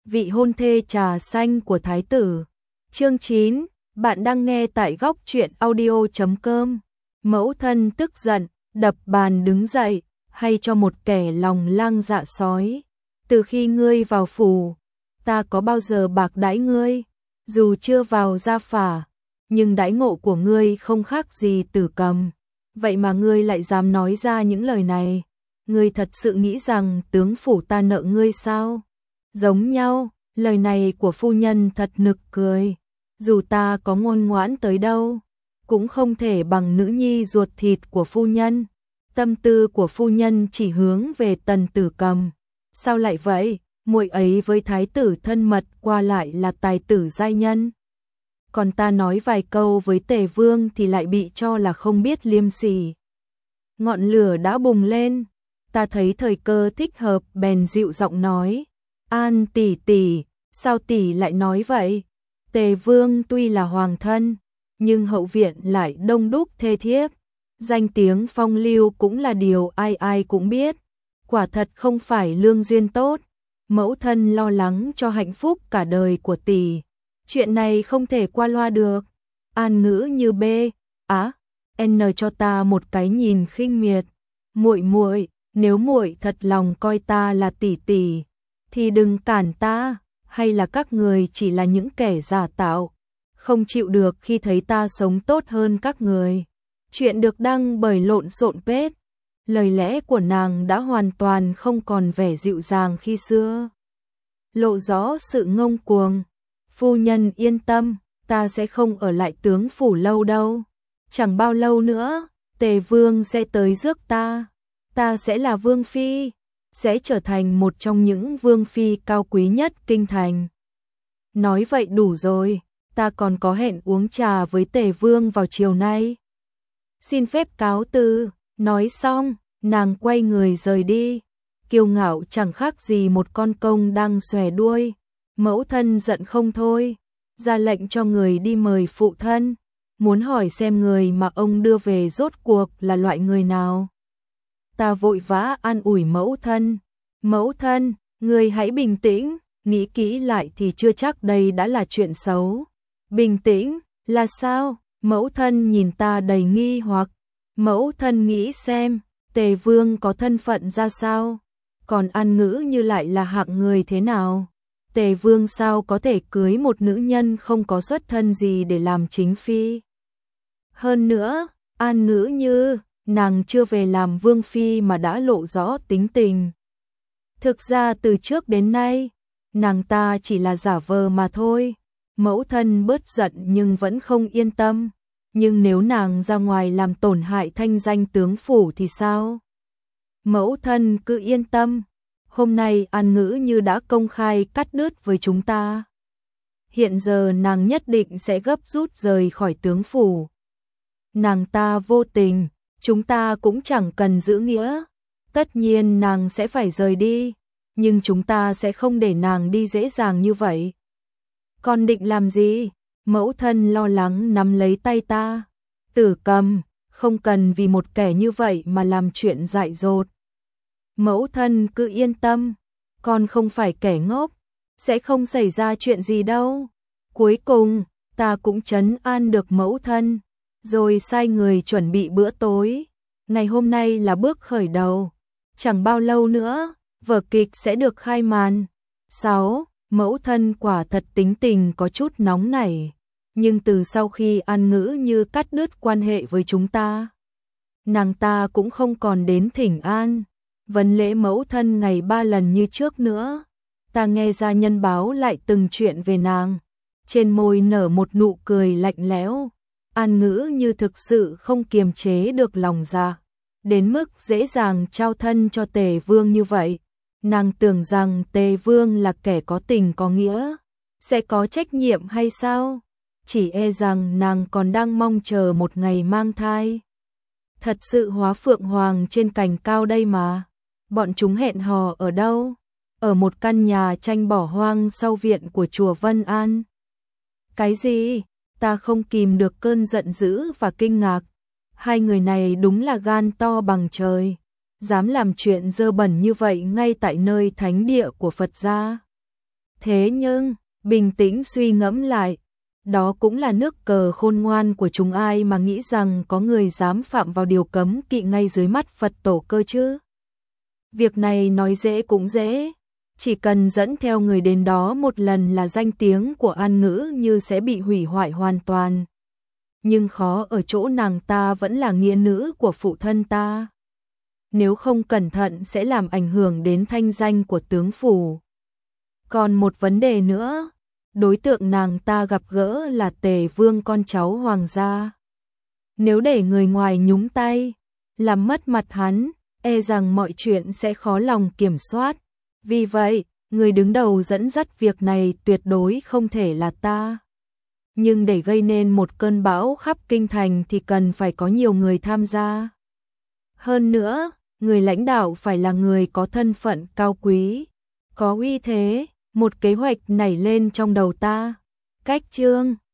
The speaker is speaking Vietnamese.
vị hôn thê trà xanh của thái tử. Chương 9, bạn đang nghe tại góc truyện audio.com. Mẫu thân tức giận, đập bàn đứng dậy, hay cho một kẻ lòng lang dạ sói. Từ khi ngươi vào phủ, ta có bao giờ bạc đãi ngươi, dù chưa vào gia phả, nhưng đãi ngộ của ngươi không khác gì Tử Cầm. Vậy mà ngươi lại dám nói ra những lời này, ngươi thật sự nghĩ rằng tướng phủ ta nợ ngươi sao? Giống nhau, lời này của phu nhân thật nực cười. Dù ta có ngoan ngoãn tới đâu, cũng không thể bằng nữ nhi ruột thịt của phu nhân. Tâm tư của phu nhân chỉ hướng về Tần Tử Cầm. Sao lại vậy? Muội ấy với thái tử thân mật qua lại là tài tử giai nhân. Còn ta nói vài câu với Tề Vương thì lại bị cho là không biết liêm sỉ. Ngọn lửa đã bùng lên, ta thấy thời cơ thích hợp bèn dịu giọng nói. An tỷ tỷ, sao tỷ lại nói vậy? Tề Vương tuy là hoàng thân, nhưng hậu viện lại đông đúc thê thiếp. Danh tiếng phong lưu cũng là điều ai ai cũng biết. Quả thật không phải lương duyên tốt. Mẫu thân lo lắng cho hạnh phúc cả đời của tỷ. Chuyện này không thể qua loa được. An Ngữ như B, N cho ta một cái nhìn khinh miệt. Muội muội, nếu muội thật lòng coi ta là tỷ tỷ, thì đừng cản ta, hay là các người chỉ là những kẻ giả tạo, không chịu được khi thấy ta sống tốt hơn các người. Chuyện được đăng bởi Lộn Xộn Page. Lời lẽ của nàng đã hoàn toàn không còn vẻ dịu dàng khi xưa, lộ rõ sự ngông cuồng. Phu nhân yên tâm, ta sẽ không ở lại tướng phủ lâu đâu. Chẳng bao lâu nữa, Tề Vương sẽ tới rước ta. Ta sẽ là vương phi, sẽ trở thành một trong những vương phi cao quý nhất kinh thành. Nói vậy đủ rồi, ta còn có hẹn uống trà với Tề Vương vào chiều nay. Xin phép cáo từ. Nói xong, nàng quay người rời đi, kiêu ngạo chẳng khác gì một con công đang xòe đuôi. Mẫu thân giận không thôi, ra lệnh cho người đi mời phụ thân, muốn hỏi xem người mà ông đưa về rốt cuộc là loại người nào. Ta vội vã an ủi mẫu thân. Mẫu thân, người hãy bình tĩnh, nghĩ kỹ lại thì chưa chắc đây đã là chuyện xấu. Bình tĩnh, là sao? Mẫu thân nhìn ta đầy nghi hoặc. Mẫu thân nghĩ xem, Tề Vương có thân phận ra sao? Còn An Ngữ như lại là hạng người thế nào? Tề Vương sao có thể cưới một nữ nhân không có xuất thân gì để làm chính phi? Hơn nữa, An Ngữ như, nàng chưa về làm vương phi mà đã lộ rõ tính tình. Thực ra từ trước đến nay, nàng ta chỉ là giả vờ mà thôi. Mẫu thân bớt giận nhưng vẫn không yên tâm. Nhưng nếu nàng ra ngoài làm tổn hại thanh danh tướng phủ thì sao? Mẫu thân cứ yên tâm. Hôm nay An Ngữ như đã công khai cắt đứt với chúng ta. Hiện giờ nàng nhất định sẽ gấp rút rời khỏi tướng phủ. Nàng ta vô tình, chúng ta cũng chẳng cần giữ nghĩa. Tất nhiên nàng sẽ phải rời đi, nhưng chúng ta sẽ không để nàng đi dễ dàng như vậy. Con định làm gì? Mẫu thân lo lắng nắm lấy tay ta. Tử Cầm, không cần vì một kẻ như vậy mà làm chuyện dại dột. Mẫu thân cứ yên tâm, con không phải kẻ ngốc, sẽ không xảy ra chuyện gì đâu. Cuối cùng, ta cũng trấn an được mẫu thân, rồi sai người chuẩn bị bữa tối. Ngày hôm nay là bước khởi đầu, chẳng bao lâu nữa, vở kịch sẽ được khai màn. 6. Mẫu thân quả thật tính tình có chút nóng nảy, nhưng từ sau khi An Ngữ như cắt đứt quan hệ với chúng ta, nàng ta cũng không còn đến thỉnh an, vấn lễ mẫu thân ngày 3 lần như trước nữa. Ta nghe gia nhân báo lại từng chuyện về nàng, trên môi nở một nụ cười lạnh lẽo. An Ngữ như thực sự không kiềm chế được lòng dạ, đến mức dễ dàng trao thân cho Tề Vương như vậy. Nàng tưởng rằng Tề Vương là kẻ có tình có nghĩa, sẽ có trách nhiệm hay sao? Chỉ e rằng nàng còn đang mong chờ một ngày mang thai. Thật sự hóa phượng hoàng trên cành cao đây mà. Bọn chúng hẹn hò ở đâu? Ở một căn nhà tranh bỏ hoang sau viện của chùa Vân An. Cái gì? Ta không kìm được cơn giận dữ và kinh ngạc. Hai người này đúng là gan to bằng trời, dám làm chuyện dơ bẩn như vậy ngay tại nơi thánh địa của Phật gia. Thế nhưng, bình tĩnh suy ngẫm lại, đó cũng là nước cờ khôn ngoan của chúng, ai mà nghĩ rằng có người dám phạm vào điều cấm kỵ ngay dưới mắt Phật tổ cơ chứ. Việc này nói dễ cũng dễ, chỉ cần dẫn theo người đến đó một lần là danh tiếng của An Ngữ Như sẽ bị hủy hoại hoàn toàn. Nhưng khó ở chỗ nàng ta vẫn là nghĩa nữ của phụ thân ta. Nếu không cẩn thận sẽ làm ảnh hưởng đến thanh danh của tướng phủ. Còn một vấn đề nữa, đối tượng nàng ta gặp gỡ là Tề Vương, con cháu hoàng gia. Nếu để người ngoài nhúng tay, làm mất mặt hắn, e rằng mọi chuyện sẽ khó lòng kiểm soát. Vì vậy, người đứng đầu dẫn dắt việc này tuyệt đối không thể là ta. Nhưng để gây nên một cơn bão khắp kinh thành thì cần phải có nhiều người tham gia. Hơn nữa, người lãnh đạo phải là người có thân phận cao quý, có uy thế. Một kế hoạch nảy lên trong đầu ta. Cách chương